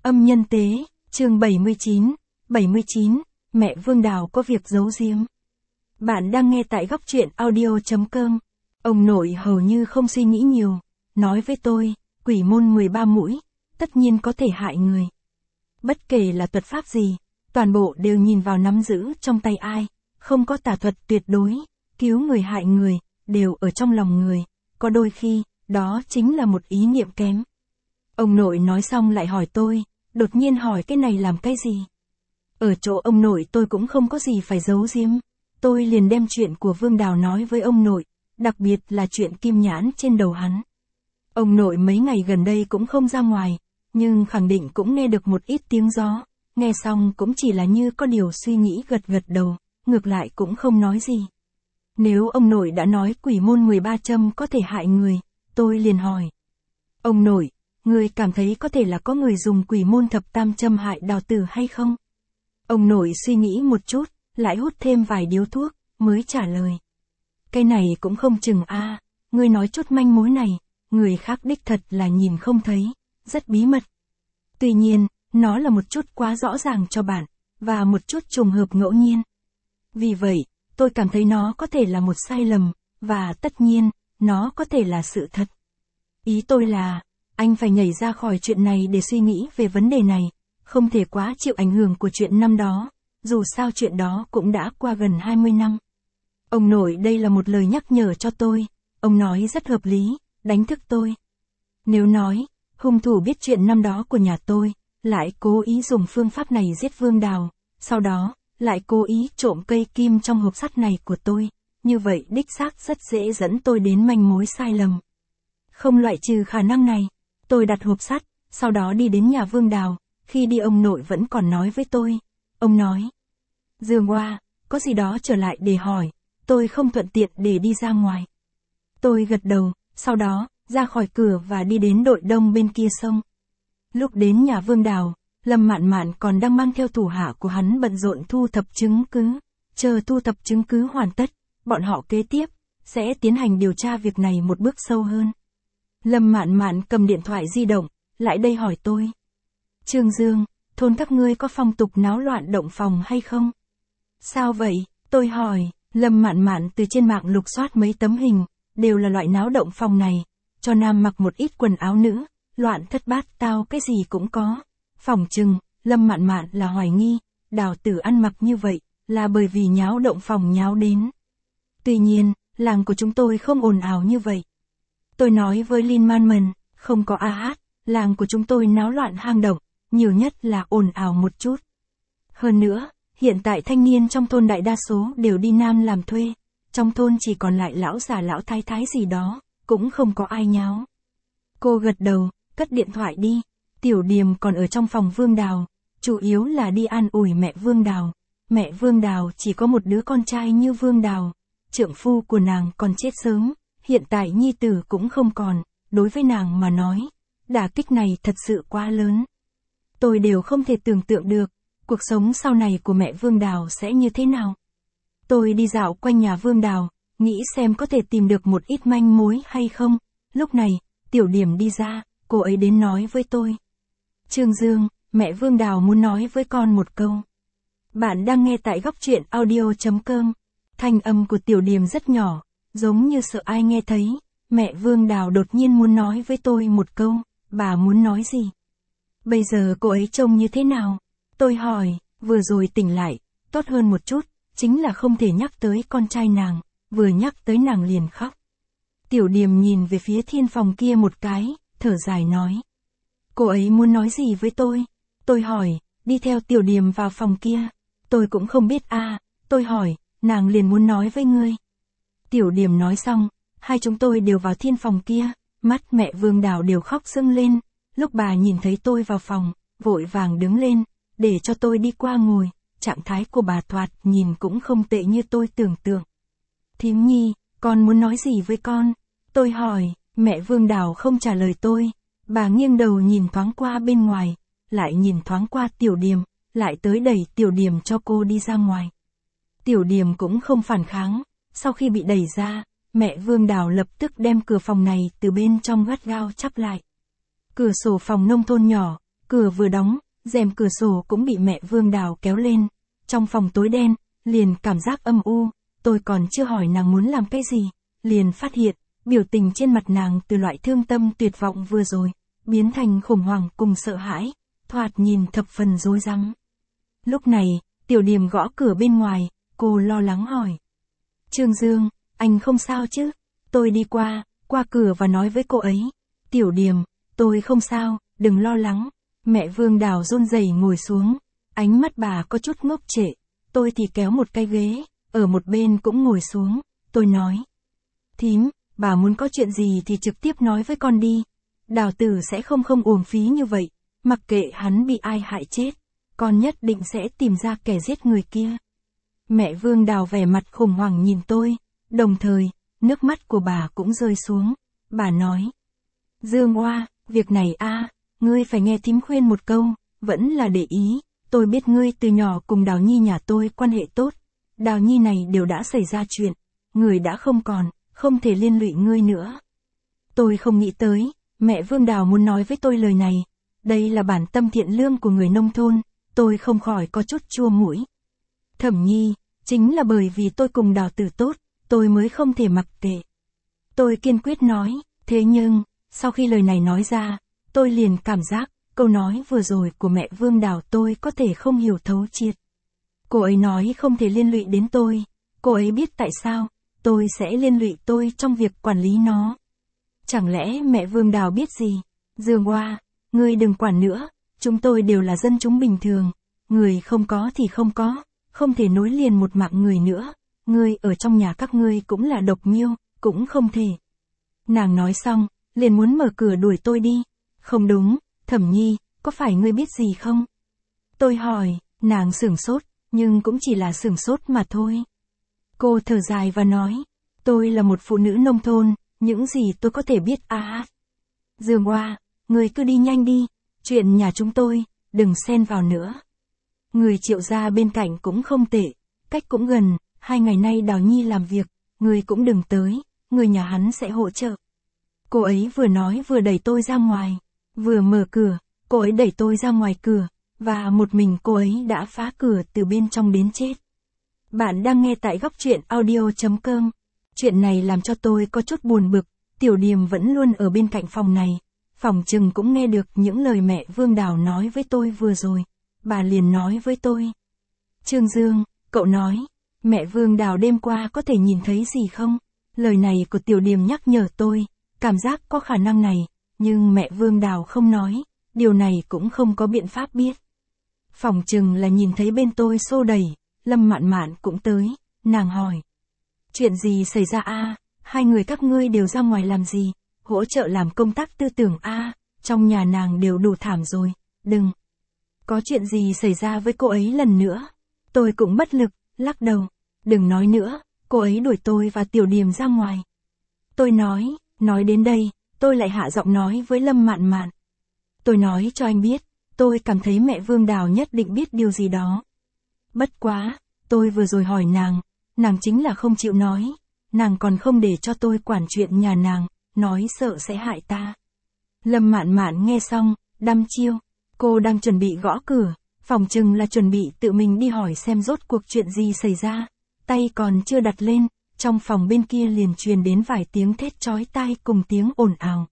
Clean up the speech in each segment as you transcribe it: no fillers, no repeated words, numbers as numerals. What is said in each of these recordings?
Âm nhân tế, chương 79, mẹ Vương Đào có việc giấu giếm. Bạn đang nghe tại góc truyện audio.com. Ông nội hầu như không suy nghĩ nhiều, nói với tôi, quỷ môn 13 mũi, tất nhiên có thể hại người. Bất kể là thuật pháp gì, toàn bộ đều nhìn vào nắm giữ trong tay ai, không có tà thuật tuyệt đối, cứu người hại người, đều ở trong lòng người, có đôi khi, đó chính là một ý niệm kém. Ông nội nói xong lại hỏi tôi, đột nhiên hỏi cái này làm cái gì? Ở chỗ ông nội tôi cũng không có gì phải giấu giếm. Tôi liền đem chuyện của Vương Đào nói với ông nội, đặc biệt là chuyện kim nhãn trên đầu hắn. Ông nội mấy ngày gần đây cũng không ra ngoài, nhưng khẳng định cũng nghe được một ít tiếng gió, nghe xong cũng chỉ là như có điều suy nghĩ gật gật đầu, ngược lại cũng không nói gì. Nếu ông nội đã nói quỷ môn 13 châm có thể hại người, tôi liền hỏi. Ông nội, người cảm thấy có thể là có người dùng quỷ môn thập tam châm hại Đào tử hay không? Ông nội suy nghĩ một chút, lại hút thêm vài điếu thuốc, mới trả lời. Cái này cũng không chừng a, ngươi nói chút manh mối này, người khác đích thật là nhìn không thấy, rất bí mật. Tuy nhiên, nó là một chút quá rõ ràng cho bạn, và một chút trùng hợp ngẫu nhiên. Vì vậy, tôi cảm thấy nó có thể là một sai lầm, và tất nhiên, nó có thể là sự thật. Ý tôi là, anh phải nhảy ra khỏi chuyện này để suy nghĩ về vấn đề này, không thể quá chịu ảnh hưởng của chuyện năm đó, dù sao chuyện đó cũng đã qua gần 20 năm. Ông nội đây là một lời nhắc nhở cho tôi, ông nói rất hợp lý, đánh thức tôi. Nếu nói, hung thủ biết chuyện năm đó của nhà tôi, lại cố ý dùng phương pháp này giết Vương Đào, sau đó, lại cố ý trộm cây kim trong hộp sắt này của tôi, như vậy đích xác rất dễ dẫn tôi đến manh mối sai lầm. Không loại trừ khả năng này, tôi đặt hộp sắt, sau đó đi đến nhà Vương Đào, khi đi ông nội vẫn còn nói với tôi. Ông nói, Dương Hoa, có gì đó trở lại để hỏi, tôi không thuận tiện để đi ra ngoài. Tôi gật đầu, sau đó, ra khỏi cửa và đi đến đội đông bên kia sông. Lúc đến nhà Vương Đào, Lâm Mạn Mạn còn đang mang theo thủ hạ của hắn bận rộn thu thập chứng cứ, chờ thu thập chứng cứ hoàn tất, bọn họ kế tiếp, sẽ tiến hành điều tra việc này một bước sâu hơn. Lâm Mạn Mạn cầm điện thoại di động, lại đây hỏi tôi. Trương Dương, thôn các ngươi có phong tục náo loạn động phòng hay không? Sao vậy? Tôi hỏi. Lâm Mạn Mạn từ trên mạng lục soát mấy tấm hình, đều là loại náo động phòng này, cho nam mặc một ít quần áo nữ, loạn thất bát tao cái gì cũng có. Phỏng chừng, Lâm Mạn Mạn là hoài nghi, Đào tử ăn mặc như vậy, là bởi vì nháo động phòng nháo đến. Tuy nhiên, làng của chúng tôi không ồn ào như vậy. Tôi nói với Lin Manman, không có hát, làng của chúng tôi náo loạn hang động, nhiều nhất là ồn ào một chút. Hơn nữa, hiện tại thanh niên trong thôn đại đa số đều đi Nam làm thuê, trong thôn chỉ còn lại lão già lão thái thái gì đó, cũng không có ai nháo. Cô gật đầu, cất điện thoại đi, Tiểu Điềm còn ở trong phòng Vương Đào, chủ yếu là đi an ủi mẹ Vương Đào. Mẹ Vương Đào chỉ có một đứa con trai như Vương Đào, trượng phu của nàng còn chết sớm, hiện tại nhi tử cũng không còn, đối với nàng mà nói, đả kích này thật sự quá lớn. Tôi đều không thể tưởng tượng được, cuộc sống sau này của mẹ Vương Đào sẽ như thế nào. Tôi đi dạo quanh nhà Vương Đào, nghĩ xem có thể tìm được một ít manh mối hay không. Lúc này, Tiểu Điềm đi ra, cô ấy đến nói với tôi. Trương Dương, mẹ Vương Đào muốn nói với con một câu. Bạn đang nghe tại góc truyện audio.com. Thanh âm của Tiểu Điềm rất nhỏ, giống như sợ ai nghe thấy. Mẹ Vương Đào đột nhiên muốn nói với tôi một câu, bà muốn nói gì? Bây giờ cô ấy trông như thế nào? Tôi hỏi, vừa rồi tỉnh lại, tốt hơn một chút, chính là không thể nhắc tới con trai nàng, vừa nhắc tới nàng liền khóc. Tiểu Điềm nhìn về phía thiên phòng kia một cái, thở dài nói. Cô ấy muốn nói gì với tôi? Tôi hỏi, đi theo Tiểu Điềm vào phòng kia. Tôi cũng không biết tôi hỏi, nàng liền muốn nói với ngươi. Tiểu Điềm nói xong, hai chúng tôi đều vào thiên phòng kia, mắt mẹ Vương Đào đều khóc sưng lên. Lúc bà nhìn thấy tôi vào phòng, vội vàng đứng lên, để cho tôi đi qua ngồi, trạng thái của bà thoạt nhìn cũng không tệ như tôi tưởng tượng. Thím nhi, con muốn nói gì với con? Tôi hỏi, mẹ Vương Đào không trả lời tôi, bà nghiêng đầu nhìn thoáng qua bên ngoài, lại nhìn thoáng qua Tiểu Điềm, lại tới đẩy Tiểu Điềm cho cô đi ra ngoài. Tiểu Điềm cũng không phản kháng, sau khi bị đẩy ra, mẹ Vương Đào lập tức đem cửa phòng này từ bên trong gắt gao chắp lại. Cửa sổ phòng nông thôn nhỏ, cửa vừa đóng, rèm cửa sổ cũng bị mẹ Vương Đào kéo lên. Trong phòng tối đen, liền cảm giác âm u, tôi còn chưa hỏi nàng muốn làm cái gì, liền phát hiện, biểu tình trên mặt nàng từ loại thương tâm tuyệt vọng vừa rồi, biến thành khủng hoảng cùng sợ hãi, thoạt nhìn thập phần rối rắm. Lúc này, Tiểu Điềm gõ cửa bên ngoài, cô lo lắng hỏi. Trương Dương, anh không sao chứ? Tôi đi qua cửa và nói với cô ấy. Tiểu Điềm, tôi không sao, đừng lo lắng. Mẹ Vương Đào run rẩy ngồi xuống, ánh mắt bà có chút ngốc trệ. Tôi thì kéo một cái ghế, ở một bên cũng ngồi xuống, tôi nói. Thím, bà muốn có chuyện gì thì trực tiếp nói với con đi. Đào Tử sẽ không uổng phí như vậy, mặc kệ hắn bị ai hại chết, con nhất định sẽ tìm ra kẻ giết người kia. Mẹ Vương Đào vẻ mặt khủng hoảng nhìn tôi, đồng thời, nước mắt của bà cũng rơi xuống. Bà nói. Dương Oa, việc này ngươi phải nghe thím khuyên một câu, vẫn là để ý. Tôi biết ngươi từ nhỏ cùng Đào Nhi nhà tôi quan hệ tốt. Đào Nhi này đều đã xảy ra chuyện, người đã không còn, không thể liên lụy ngươi nữa. Tôi không nghĩ tới, mẹ Vương Đào muốn nói với tôi lời này. Đây là bản tâm thiện lương của người nông thôn, tôi không khỏi có chút chua mũi. Thẩm Nhi, chính là bởi vì tôi cùng Đào Tử tốt, tôi mới không thể mặc kệ. Tôi kiên quyết nói, thế nhưng, sau khi lời này nói ra, tôi liền cảm giác, câu nói vừa rồi của mẹ Vương Đào tôi có thể không hiểu thấu triệt. Cô ấy nói không thể liên lụy đến tôi, cô ấy biết tại sao, tôi sẽ liên lụy tôi trong việc quản lý nó. Chẳng lẽ mẹ Vương Đào biết gì? Dương Oa, ngươi đừng quản nữa, chúng tôi đều là dân chúng bình thường, người không có thì không có, không thể nối liền một mạng người nữa, ngươi ở trong nhà các ngươi cũng là độc miêu, cũng không thể. Nàng nói xong, liền muốn mở cửa đuổi tôi đi. Không đúng, Thẩm Nhi, có phải ngươi biết gì không? Tôi hỏi, nàng sửng sốt, nhưng cũng chỉ là sửng sốt mà thôi. Cô thở dài và nói, tôi là một phụ nữ nông thôn, những gì tôi có thể biết Dương Oa, ngươi cứ đi nhanh đi, chuyện nhà chúng tôi, đừng xen vào nữa. Người Triệu gia bên cạnh cũng không tệ, cách cũng gần, 2 ngày nay Đào Nhi làm việc, ngươi cũng đừng tới, người nhà hắn sẽ hỗ trợ. Cô ấy vừa nói vừa đẩy tôi ra ngoài, vừa mở cửa, cô ấy đẩy tôi ra ngoài cửa, và một mình cô ấy đã phá cửa từ bên trong đến chết. Bạn đang nghe tại góc truyện audio.com. Chuyện này làm cho tôi có chút buồn bực, Tiểu Điềm vẫn luôn ở bên cạnh phòng này, phòng chừng cũng nghe được những lời mẹ Vương Đào nói với tôi vừa rồi. Bà liền nói với tôi. Trương Dương, cậu nói, mẹ Vương Đào đêm qua có thể nhìn thấy gì không? Lời này của Tiểu Điềm nhắc nhở tôi, cảm giác có khả năng này, nhưng mẹ Vương Đào không nói, điều này cũng không có biện pháp biết. Phòng chừng là nhìn thấy bên tôi xô đẩy, Lâm Mạn Mạn cũng tới, nàng hỏi. Chuyện gì xảy ra hai người các ngươi đều ra ngoài làm gì, hỗ trợ làm công tác tư tưởng trong nhà nàng đều đủ thảm rồi, đừng. Có chuyện gì xảy ra với cô ấy lần nữa? Tôi cũng bất lực, lắc đầu, đừng nói nữa, cô ấy đuổi tôi và Tiểu Điềm ra ngoài. Tôi nói đến đây, tôi lại hạ giọng nói với Lâm Mạn Mạn. Tôi nói cho anh biết, tôi cảm thấy mẹ Vương Đào nhất định biết điều gì đó. Bất quá, tôi vừa rồi hỏi nàng chính là không chịu nói, nàng còn không để cho tôi quản chuyện nhà nàng, nói sợ sẽ hại ta. Lâm Mạn Mạn nghe xong, đăm chiêu, cô đang chuẩn bị gõ cửa, phòng chừng là chuẩn bị tự mình đi hỏi xem rốt cuộc chuyện gì xảy ra, tay còn chưa đặt lên, trong phòng bên kia liền truyền đến vài tiếng thét chói tai cùng tiếng ồn ào.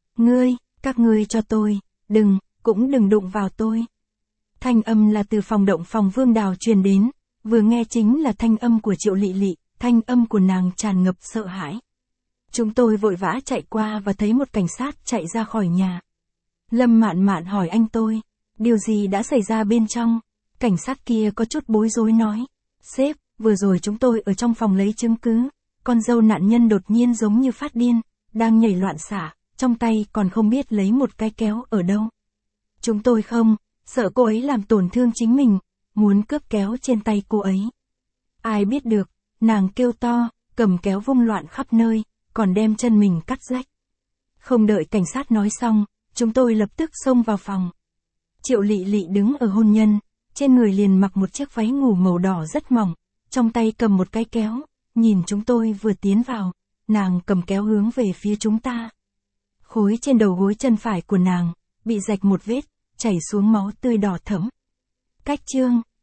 Các ngươi cho tôi, cũng đừng đụng vào tôi. Thanh âm là từ phòng động phòng Vương Đào truyền đến, vừa nghe chính là thanh âm của Triệu Lị Lị, thanh âm của nàng tràn ngập sợ hãi. Chúng tôi vội vã chạy qua và thấy một cảnh sát chạy ra khỏi nhà. Lâm Mạn Mạn hỏi anh tôi, điều gì đã xảy ra bên trong? Cảnh sát kia có chút bối rối nói, sếp, vừa rồi chúng tôi ở trong phòng lấy chứng cứ, con dâu nạn nhân đột nhiên giống như phát điên, đang nhảy loạn xạ, trong tay còn không biết lấy một cái kéo ở đâu. Chúng tôi sợ cô ấy làm tổn thương chính mình, muốn cướp kéo trên tay cô ấy. Ai biết được, nàng kêu to, cầm kéo vung loạn khắp nơi, còn đem chân mình cắt rách. Không đợi cảnh sát nói xong, chúng tôi lập tức xông vào phòng. Triệu Lị Lị đứng ở hôn nhân, trên người liền mặc một chiếc váy ngủ màu đỏ rất mỏng, trong tay cầm một cái kéo, nhìn chúng tôi vừa tiến vào, nàng cầm kéo hướng về phía chúng ta. Khối trên đầu gối chân phải của nàng, bị rạch một vết, chảy xuống máu tươi đỏ thẫm. Cách chương